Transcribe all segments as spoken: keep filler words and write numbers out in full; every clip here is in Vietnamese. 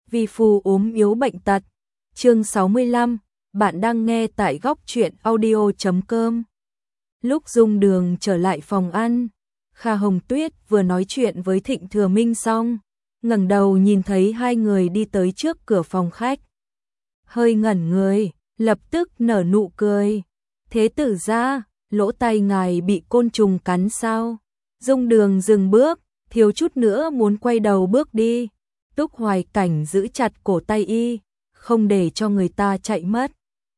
vì phù ốm yếu bệnh tật. Chương sáu mươi lăm, bạn đang nghe tại góc truyện audio chấm com. Lúc Dung Đường trở lại phòng ăn, Kha Hồng Tuyết vừa nói chuyện với Thịnh Thừa Minh xong, ngẩng đầu nhìn thấy hai người đi tới trước cửa phòng khách. Hơi ngẩn người, lập tức nở nụ cười. Thế tử gia, lỗ tai ngài bị côn trùng cắn sao? Dung Đường dừng bước, thiếu chút nữa muốn quay đầu bước đi. Túc Hoài Cảnh giữ chặt cổ tay y, không để cho người ta chạy mất.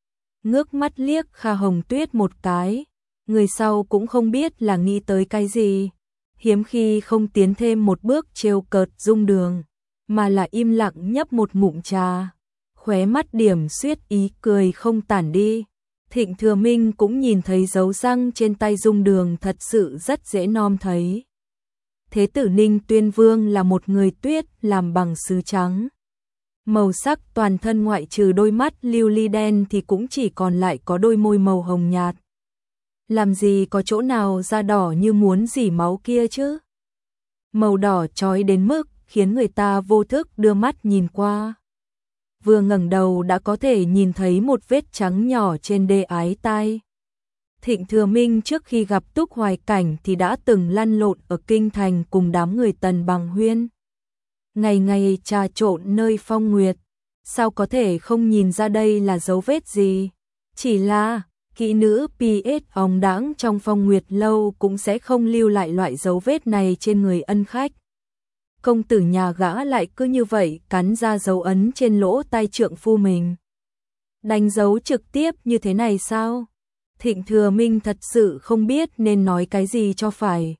Ngước mắt liếc Kha Hồng Tuyết một cái, người sau cũng không biết là nghĩ tới cái gì. Hiếm khi không tiến thêm một bước trêu cợt Dung Đường, mà là im lặng nhấp một ngụm trà. Khóe mắt điểm xuyết ý cười không tản đi. Thịnh Thừa Minh cũng nhìn thấy dấu răng trên tay Dung Đường thật sự rất dễ nom thấy. Thế tử Ninh Tuyên Vương là một người tuyết làm bằng sứ trắng. Màu sắc toàn thân ngoại trừ đôi mắt lưu ly đen thì cũng chỉ còn lại có đôi môi màu hồng nhạt. Làm gì có chỗ nào da đỏ như muốn dỉ máu kia chứ? Màu đỏ chói đến mức khiến người ta vô thức đưa mắt nhìn qua. Vừa ngẩng đầu đã có thể nhìn thấy một vết trắng nhỏ trên đê ái tai. Thịnh Thừa Minh trước khi gặp Túc Hoài Cảnh thì đã từng lăn lộn ở kinh thành cùng đám người Tần Bằng Huyên. Ngày ngày trà trộn nơi phong nguyệt, sao có thể không nhìn ra đây là dấu vết gì? Chỉ là kỹ nữ pê ét óng đãng trong phong nguyệt lâu cũng sẽ không lưu lại loại dấu vết này trên người ân khách. Công tử nhà gã lại cứ như vậy cắn ra dấu ấn trên lỗ tai trượng phu mình. Đánh dấu trực tiếp như thế này sao? Thịnh Thừa Minh thật sự không biết nên nói cái gì cho phải.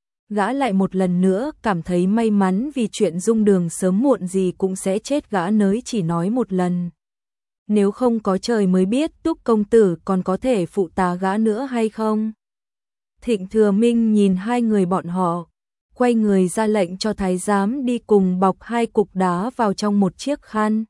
Gã lại một lần nữa cảm thấy may mắn vì chuyện Dung Đường sớm muộn gì cũng sẽ chết, gã nới chỉ nói một lần. Nếu không có trời mới biết Túc công tử còn có thể phụ tá gã nữa hay không. Thịnh Thừa Minh nhìn hai người bọn họ, quay người ra lệnh cho thái giám đi cùng bọc hai cục đá vào trong một chiếc khăn.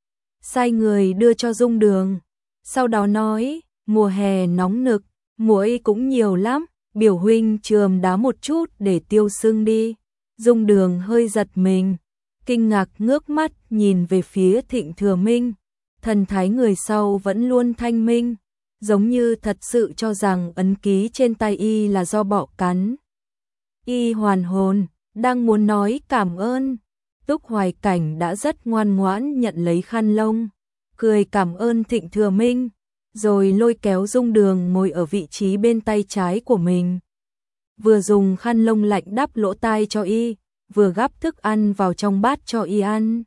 Sai người đưa cho Dung Đường, sau đó nói, mùa hè nóng nực, muỗi cũng nhiều lắm, biểu huynh chườm đá một chút để tiêu sưng đi. Dung Đường hơi giật mình, kinh ngạc ngước mắt nhìn về phía Thịnh Thừa Minh. Thần thái người sau vẫn luôn thanh minh, giống như thật sự cho rằng ấn ký trên tay y là do bọ cắn. Y hoàn hồn, đang muốn nói cảm ơn. Túc Hoài Cảnh đã rất ngoan ngoãn nhận lấy khăn lông, cười cảm ơn Thịnh Thừa Minh, rồi lôi kéo Dung Đường ngồi ở vị trí bên tay trái của mình. Vừa dùng khăn lông lạnh đắp lỗ tai cho y, vừa gắp thức ăn vào trong bát cho y ăn.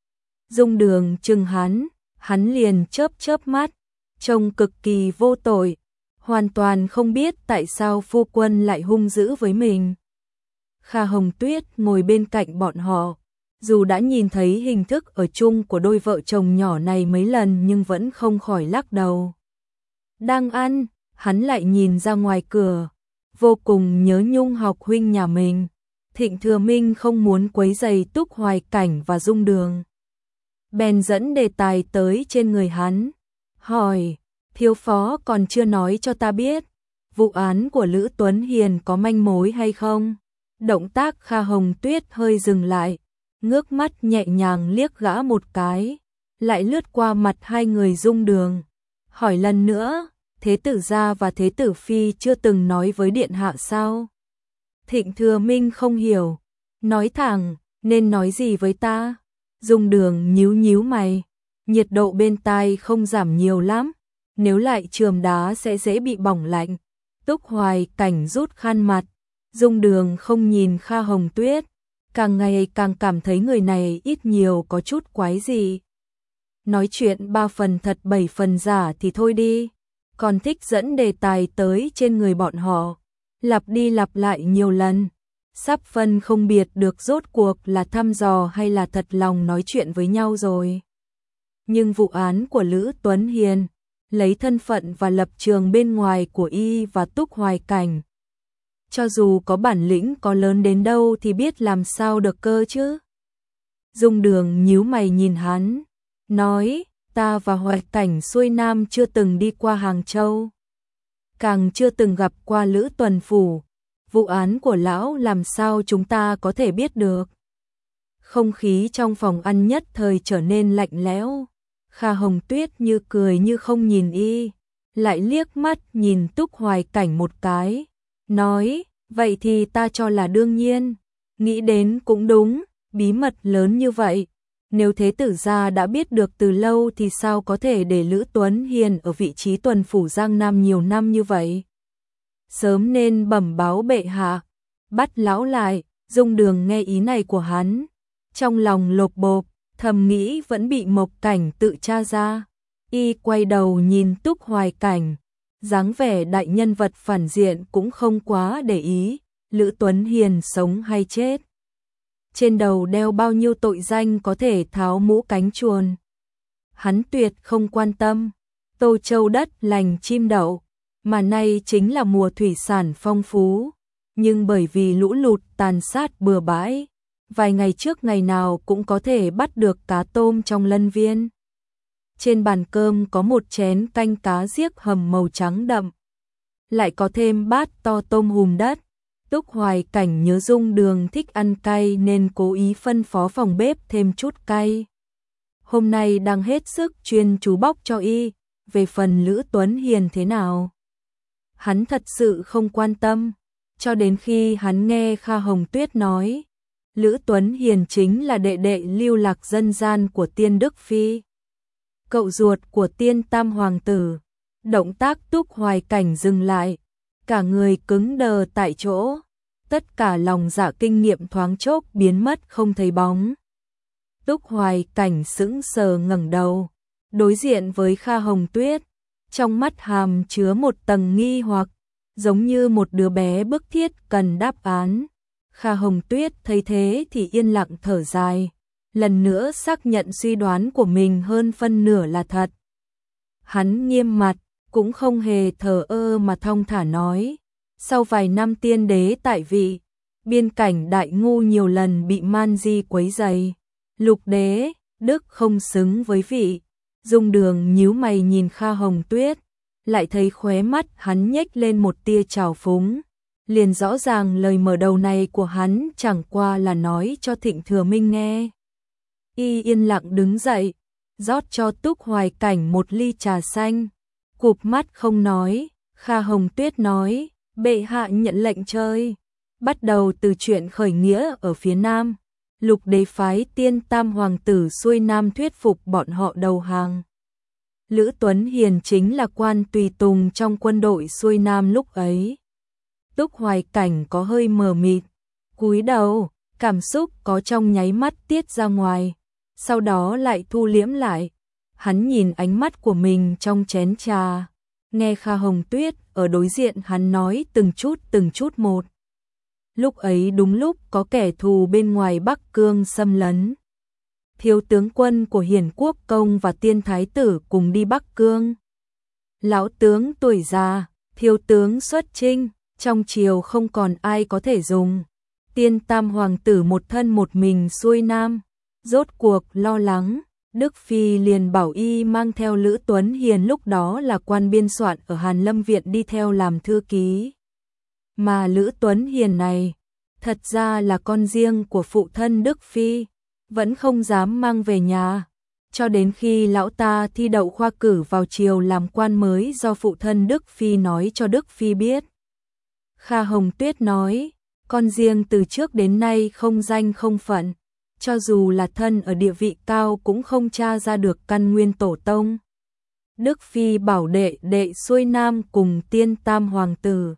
Dung Đường chừng hắn, hắn liền chớp chớp mắt, trông cực kỳ vô tội, hoàn toàn không biết tại sao phu quân lại hung dữ với mình. Kha Hồng Tuyết ngồi bên cạnh bọn họ, dù đã nhìn thấy hình thức ở chung của đôi vợ chồng nhỏ này mấy lần nhưng vẫn không khỏi lắc đầu. Đang ăn, hắn lại nhìn ra ngoài cửa, vô cùng nhớ nhung học huynh nhà mình. Thịnh Thừa Minh không muốn quấy rầy Túc Hoài Cảnh và Dung Đường, bèn dẫn đề tài tới trên người hắn, hỏi, thiếu phó còn chưa nói cho ta biết, vụ án của Lữ Tuấn Hiền có manh mối hay không? Động tác Kha Hồng Tuyết hơi dừng lại, ngước mắt nhẹ nhàng liếc gã một cái, lại lướt qua mặt hai người Dung Đường, hỏi lần nữa, thế tử gia và thế tử phi chưa từng nói với điện hạ sao? Thịnh Thừa Minh không hiểu, nói thẳng, nên nói gì với ta? Dung Đường nhíu nhíu mày, nhiệt độ bên tai không giảm nhiều lắm, nếu lại chườm đá sẽ dễ bị bỏng lạnh. Túc Hoài Cảnh rút khăn mặt, Dung Đường không nhìn Kha Hồng Tuyết, càng ngày càng cảm thấy người này ít nhiều có chút quái gì. Nói chuyện ba phần thật bảy phần giả thì thôi đi, còn thích dẫn đề tài tới trên người bọn họ, lặp đi lặp lại nhiều lần, sắp phân không biệt được rốt cuộc là thăm dò hay là thật lòng nói chuyện với nhau rồi. Nhưng vụ án của Lữ Tuấn Hiền, lấy thân phận và lập trường bên ngoài của y và Túc Hoài Cảnh, cho dù có bản lĩnh có lớn đến đâu thì biết làm sao được cơ chứ. Dung Đường nhíu mày nhìn hắn, nói, ta và Hoài Cảnh xuôi nam chưa từng đi qua Hàng Châu, càng chưa từng gặp qua Lữ Tuần Phủ, vụ án của lão làm sao chúng ta có thể biết được? Không khí trong phòng ăn nhất thời trở nên lạnh lẽo. Kha Hồng Tuyết như cười như không nhìn y, lại liếc mắt nhìn Túc Hoài Cảnh một cái, nói, vậy thì ta cho là đương nhiên, nghĩ đến cũng đúng, bí mật lớn như vậy. Nếu Thế tử gia đã biết được từ lâu thì sao có thể để Lữ Tuấn Hiền ở vị trí tuần phủ Giang Nam nhiều năm như vậy? Sớm nên bẩm báo bệ hạ. Bắt lão lại. Dung Đường nghe ý này của hắn, trong lòng lột bột, thầm nghĩ vẫn bị Mộc Cảnh tự tra ra. Y quay đầu nhìn Túc Hoài Cảnh, dáng vẻ đại nhân vật phản diện cũng không quá để ý, Lữ Tuấn Hiền sống hay chết. Trên đầu đeo bao nhiêu tội danh có thể tháo mũ cánh chuồn. Hắn tuyệt không quan tâm, Tô Châu đất lành chim đậu, mà nay chính là mùa thủy sản phong phú. Nhưng bởi vì lũ lụt tàn sát bừa bãi, vài ngày trước ngày nào cũng có thể bắt được cá tôm trong lân viên. Trên bàn cơm có một chén canh cá giếc hầm màu trắng đậm, lại có thêm bát to tôm hùm đất. Túc Hoài Cảnh nhớ Dung Đường thích ăn cay nên cố ý phân phó phòng bếp thêm chút cay. Hôm nay đang hết sức chuyên chú bóc cho y, về phần Lữ Tuấn Hiền thế nào, hắn thật sự không quan tâm. Cho đến khi hắn nghe Kha Hồng Tuyết nói, Lữ Tuấn Hiền chính là đệ đệ lưu lạc dân gian của Tiên Đức Phi, cậu ruột của Tiên Tam Hoàng tử. Động tác Túc Hoài Cảnh dừng lại, cả người cứng đờ tại chỗ, tất cả lòng dạ kinh nghiệm thoáng chốc biến mất không thấy bóng. Túc Hoài Cảnh sững sờ ngẩng đầu, đối diện với Kha Hồng Tuyết, trong mắt hàm chứa một tầng nghi hoặc, giống như một đứa bé bức thiết cần đáp án. Kha Hồng Tuyết thấy thế thì yên lặng thở dài, lần nữa xác nhận suy đoán của mình hơn phân nửa là thật. Hắn nghiêm mặt, cũng không hề thờ ơ mà thong thả nói, sau vài năm tiên đế tại vị, biên cảnh Đại Ngu nhiều lần bị man di quấy rầy, lục đế, đức không xứng với vị. Dung Đường nhíu mày nhìn Kha Hồng Tuyết, lại thấy khóe mắt hắn nhếch lên một tia trào phúng, liền rõ ràng lời mở đầu này của hắn chẳng qua là nói cho Thịnh Thừa Minh nghe. Y yên lặng đứng dậy, rót cho Túc Hoài Cảnh một ly trà xanh, cụp mắt không nói. Kha Hồng Tuyết nói, bệ hạ nhận lệnh chơi, bắt đầu từ chuyện khởi nghĩa ở phía Nam, lục đế phái Tiên Tam Hoàng tử xuôi Nam thuyết phục bọn họ đầu hàng. Lữ Tuấn Hiền chính là quan tùy tùng trong quân đội xuôi Nam lúc ấy. Túc Hoài Cảnh có hơi mờ mịt, cúi đầu, cảm xúc có trong nháy mắt tiết ra ngoài, sau đó lại thu liễm lại. Hắn nhìn ánh mắt của mình trong chén trà, nghe Kha Hồng Tuyết ở đối diện hắn nói từng chút từng chút một. Lúc ấy đúng lúc có kẻ thù bên ngoài Bắc Cương xâm lấn. Thiếu tướng quân của Hiền Quốc Công và Tiên Thái tử cùng đi Bắc Cương. Lão tướng tuổi già, thiếu tướng xuất chinh, trong triều không còn ai có thể dùng. Tiên Tam Hoàng tử một thân một mình xuôi Nam, rốt cuộc lo lắng, Đức Phi liền bảo y mang theo Lữ Tuấn Hiền, lúc đó là quan biên soạn ở Hàn Lâm Viện, đi theo làm thư ký. Mà Lữ Tuấn Hiền này, thật ra là con riêng của phụ thân Đức Phi, vẫn không dám mang về nhà, cho đến khi lão ta thi đậu khoa cử vào triều làm quan mới do phụ thân Đức Phi nói cho Đức Phi biết. Kha Hồng Tuyết nói, con riêng từ trước đến nay không danh không phận, cho dù là thân ở địa vị cao cũng không tra ra được căn nguyên tổ tông. Đức Phi bảo đệ đệ xuôi Nam cùng Tiên Tam Hoàng tử.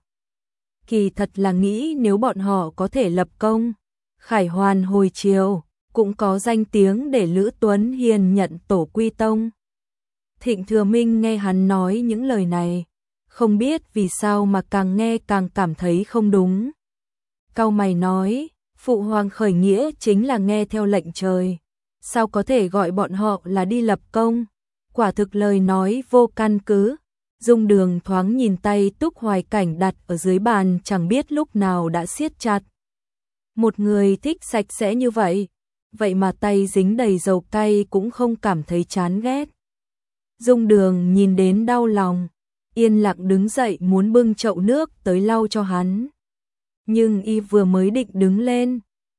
Kỳ thật là nghĩ nếu bọn họ có thể lập công, khải hoàn hồi triều, cũng có danh tiếng để Lữ Tuấn Hiền nhận tổ quy tông. Thịnh Thừa Minh nghe hắn nói những lời này, không biết vì sao mà càng nghe càng cảm thấy không đúng. Cau mày nói, phụ hoàng khởi nghĩa chính là nghe theo lệnh trời, sao có thể gọi bọn họ là đi lập công, quả thực lời nói vô căn cứ. Dung Đường thoáng nhìn tay Túc Hoài Cảnh đặt ở dưới bàn, chẳng biết lúc nào đã siết chặt. Một người thích sạch sẽ như vậy, vậy mà tay dính đầy dầu cay cũng không cảm thấy chán ghét. Dung Đường nhìn đến đau lòng, yên lặng đứng dậy muốn bưng chậu nước tới lau cho hắn. Nhưng y vừa mới định đứng lên,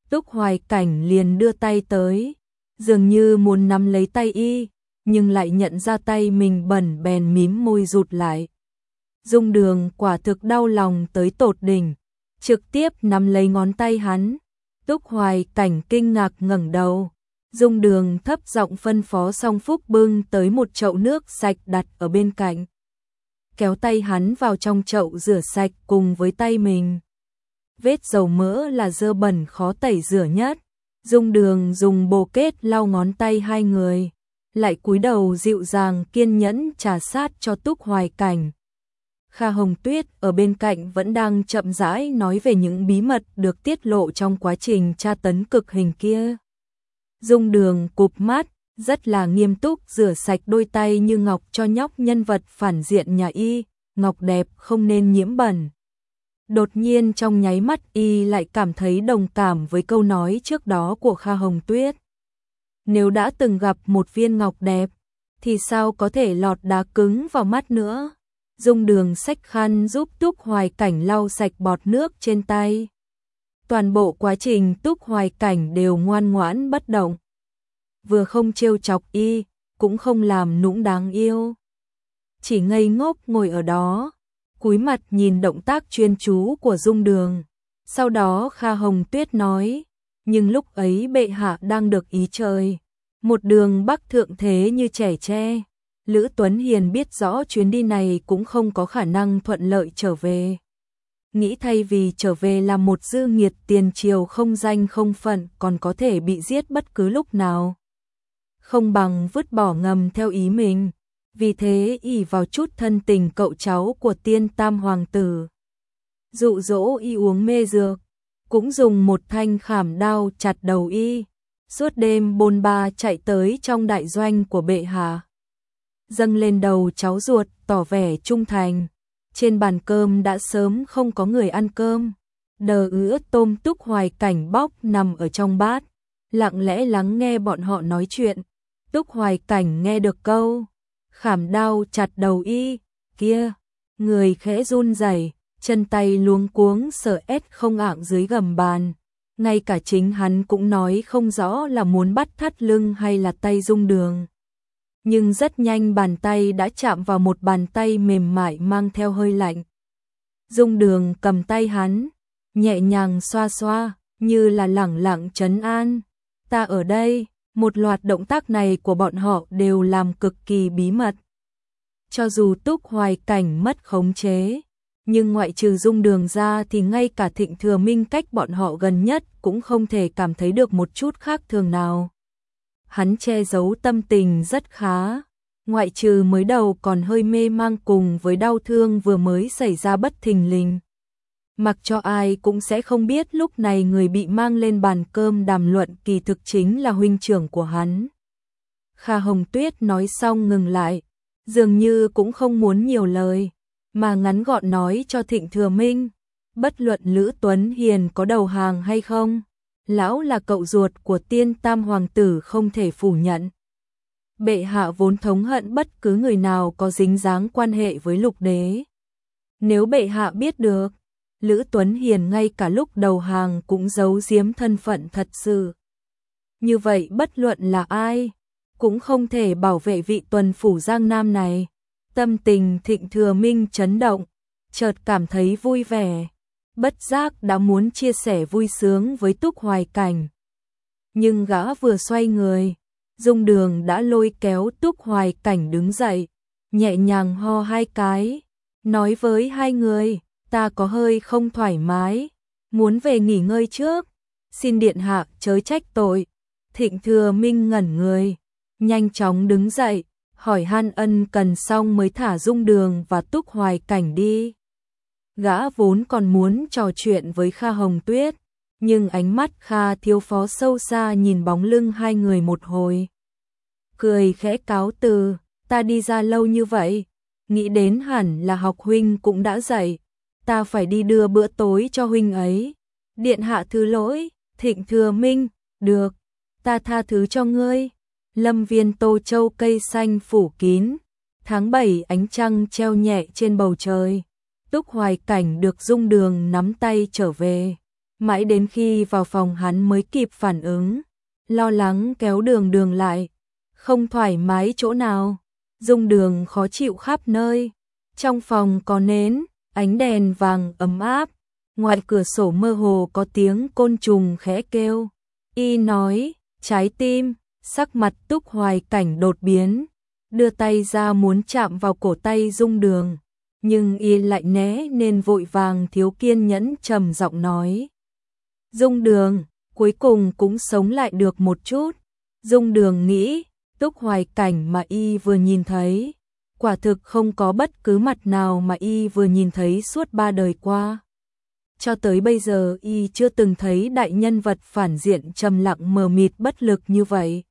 Túc Hoài Cảnh liền đưa tay tới, dường như muốn nắm lấy tay y, nhưng lại nhận ra tay mình bẩn bèn mím môi rụt lại. Dung Đường quả thực đau lòng tới tột đỉnh, trực tiếp nắm lấy ngón tay hắn. Túc Hoài Cảnh kinh ngạc ngẩng đầu. Dung Đường thấp giọng phân phó Song Phúc bưng tới một chậu nước sạch đặt ở bên cạnh. Kéo tay hắn vào trong chậu rửa sạch cùng với tay mình. Vết dầu mỡ là dơ bẩn khó tẩy rửa nhất. Dung Đường dùng bồ kết lau ngón tay hai người, lại cúi đầu dịu dàng kiên nhẫn trà sát cho Túc Hoài Cảnh. Kha Hồng Tuyết ở bên cạnh vẫn đang chậm rãi nói về những bí mật được tiết lộ trong quá trình tra tấn cực hình kia. Dung Đường cụp mắt, rất là nghiêm túc rửa sạch đôi tay như ngọc cho nhóc nhân vật phản diện nhà y, ngọc đẹp không nên nhiễm bẩn. Đột nhiên trong nháy mắt y lại cảm thấy đồng cảm với câu nói trước đó của Kha Hồng Tuyết. Nếu đã từng gặp một viên ngọc đẹp, thì sao có thể lọt đá cứng vào mắt nữa. Dung Đường xách khăn giúp Túc Hoài Cảnh lau sạch bọt nước trên tay. Toàn bộ quá trình Túc Hoài Cảnh đều ngoan ngoãn bất động. Vừa không trêu chọc y, cũng không làm nũng đáng yêu. Chỉ ngây ngốc ngồi ở đó, cúi mặt nhìn động tác chuyên chú của Dung Đường. Sau đó Kha Hồng Tuyết nói, nhưng lúc ấy bệ hạ đang được ý trời. Một đường bắc thượng thế như trẻ tre. Lữ Tuấn Hiền biết rõ chuyến đi này cũng không có khả năng thuận lợi trở về. Nghĩ thay vì trở về là một dư nghiệt tiền triều không danh không phận còn có thể bị giết bất cứ lúc nào. Không bằng vứt bỏ ngầm theo ý mình. Vì thế ỷ vào chút thân tình cậu cháu của tiên tam hoàng tử. Dụ dỗ y uống mê dược. Cũng dùng một thanh khảm đao chặt đầu y. Suốt đêm bôn ba chạy tới trong đại doanh của bệ hạ. Dâng lên đầu cháu ruột tỏ vẻ trung thành. Trên bàn cơm đã sớm không có người ăn cơm. Đờ ứ tôm Túc Hoài Cảnh bóc nằm ở trong bát, lặng lẽ lắng nghe bọn họ nói chuyện. Túc Hoài Cảnh nghe được câu khảm đao chặt đầu y kia, người khẽ run rẩy, chân tay luống cuống sợ ét không ạng dưới gầm bàn. Ngay cả chính hắn cũng nói không rõ là muốn bắt thắt lưng hay là tay Dung Đường. Nhưng rất nhanh bàn tay đã chạm vào một bàn tay mềm mại mang theo hơi lạnh. Dung Đường cầm tay hắn, nhẹ nhàng xoa xoa, như là lẳng lặng trấn an. Ta ở đây, một loạt động tác này của bọn họ đều làm cực kỳ bí mật. Cho dù Túc Hoài Cảnh mất khống chế, nhưng ngoại trừ Dung Đường ra thì ngay cả Thịnh Thừa Minh cách bọn họ gần nhất cũng không thể cảm thấy được một chút khác thường nào. Hắn che giấu tâm tình rất khá, ngoại trừ mới đầu còn hơi mê mang cùng với đau thương vừa mới xảy ra bất thình lình. Mặc cho ai cũng sẽ không biết lúc này người bị mang lên bàn cơm đàm luận kỳ thực chính là huynh trưởng của hắn. Kha Hồng Tuyết nói xong ngừng lại, dường như cũng không muốn nhiều lời, mà ngắn gọn nói cho Thịnh Thừa Minh, bất luận Lữ Tuấn Hiền có đầu hàng hay không, lão là cậu ruột của tiên tam hoàng tử không thể phủ nhận. Bệ hạ vốn thống hận bất cứ người nào có dính dáng quan hệ với Lục đế. Nếu bệ hạ biết được, Lữ Tuấn Hiền ngay cả lúc đầu hàng cũng giấu giếm thân phận thật sự. Như vậy bất luận là ai, cũng không thể bảo vệ vị tuần phủ Giang Nam này. Tâm tình Thịnh Thừa Minh chấn động, chợt cảm thấy vui vẻ, bất giác đã muốn chia sẻ vui sướng với Túc Hoài Cảnh. Nhưng gã vừa xoay người, Dung Đường đã lôi kéo Túc Hoài Cảnh đứng dậy, nhẹ nhàng ho hai cái, nói với hai người, ta có hơi không thoải mái, muốn về nghỉ ngơi trước, xin điện hạ chớ trách tội. Thịnh Thừa Minh ngẩn người, nhanh chóng đứng dậy, hỏi han ân cần xong mới thả Dung Đường và Túc Hoài Cảnh đi. Gã vốn còn muốn trò chuyện với Kha Hồng Tuyết, nhưng ánh mắt Kha thiếu phó sâu xa nhìn bóng lưng hai người một hồi. Cười khẽ cáo từ, ta đi ra lâu như vậy, nghĩ đến hẳn là học huynh cũng đã dậy, ta phải đi đưa bữa tối cho huynh ấy. Điện hạ thứ lỗi. Thịnh Thừa Minh, được, ta tha thứ cho ngươi. Lâm viên Tô Châu cây xanh phủ kín, tháng bảy ánh trăng treo nhẹ trên bầu trời. Túc Hoài Cảnh được Dung Đường nắm tay trở về, Mãi đến khi vào phòng hắn mới kịp phản ứng, lo lắng kéo Đường Đường lại. Không thoải mái chỗ nào? Dung Đường khó chịu khắp nơi. Trong phòng có nến, ánh đèn vàng ấm áp. Ngoài cửa sổ mơ hồ có tiếng côn trùng khẽ kêu. Y nói, trái tim, sắc mặt Túc Hoài Cảnh đột biến. Đưa tay ra muốn chạm vào cổ tay Dung Đường. Nhưng Y lại né nên vội vàng thiếu kiên nhẫn trầm giọng nói. Dung Đường, cuối cùng cũng sống lại được một chút. Dung Đường nghĩ, Túc Hoài Cảnh mà Y vừa nhìn thấy, quả thực không có bất cứ mặt nào mà Y vừa nhìn thấy suốt ba đời qua. Cho tới bây giờ Y chưa từng thấy đại nhân vật phản diện trầm lặng mờ mịt bất lực như vậy.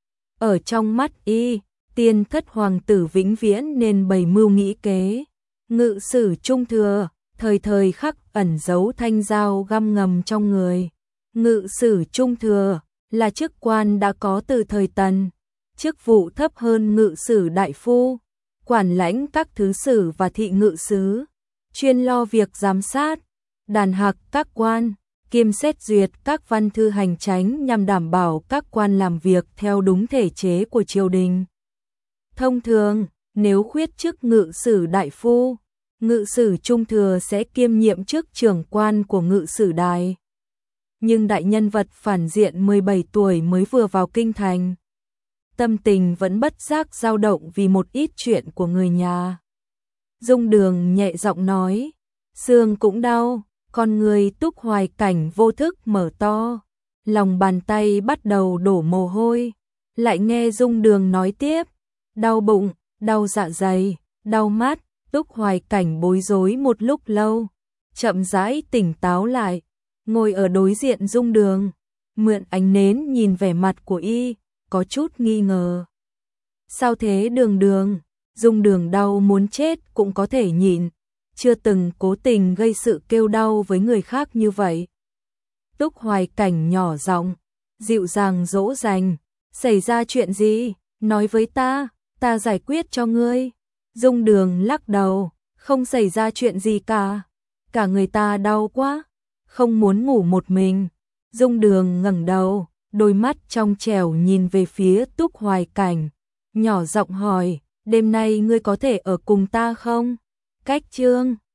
Ở trong mắt Y, tiên thất hoàng tử vĩnh viễn nên bày mưu nghĩ kế. Ngự sử trung thừa, thời thời khắc ẩn giấu thanh dao găm ngầm trong người. Ngự sử trung thừa là chức quan đã có từ thời Tần, chức vụ thấp hơn ngự sử đại phu, quản lãnh các thứ sử và thị ngự sứ, chuyên lo việc giám sát, đàn hạc các quan, kiêm xét duyệt các văn thư hành chánh nhằm đảm bảo các quan làm việc theo đúng thể chế của triều đình. Thông thường, nếu khuyết chức ngự sử đại phu, ngự sử trung thừa sẽ kiêm nhiệm chức trưởng quan của ngự sử đài. Nhưng đại nhân vật phản diện mười bảy tuổi mới vừa vào kinh thành. Tâm tình vẫn bất giác dao động vì một ít chuyện của người nhà. Dung Đường nhẹ giọng nói, xương cũng đau, con người Túc Hoài Cảnh vô thức mở to, lòng bàn tay bắt đầu đổ mồ hôi. Lại nghe Dung Đường nói tiếp, đau bụng, đau dạ dày, đau mắt. Túc Hoài Cảnh bối rối một lúc lâu, chậm rãi tỉnh táo lại, ngồi ở đối diện Dung Đường, mượn ánh nến nhìn vẻ mặt của Y, có chút nghi ngờ. Sao thế Đường Đường? Dung Đường đau muốn chết cũng có thể nhịn, chưa từng cố tình gây sự kêu đau với người khác như vậy. Túc Hoài Cảnh nhỏ giọng, dịu dàng dỗ dành, xảy ra chuyện gì? Nói với ta, ta giải quyết cho ngươi. Dung Đường lắc đầu, không xảy ra chuyện gì cả. Cả người ta đau quá, không muốn ngủ một mình. Dung Đường ngẩng đầu, đôi mắt trong trẻo nhìn về phía Túc Hoài Cảnh, nhỏ giọng hỏi, đêm nay ngươi có thể ở cùng ta không? Cách chương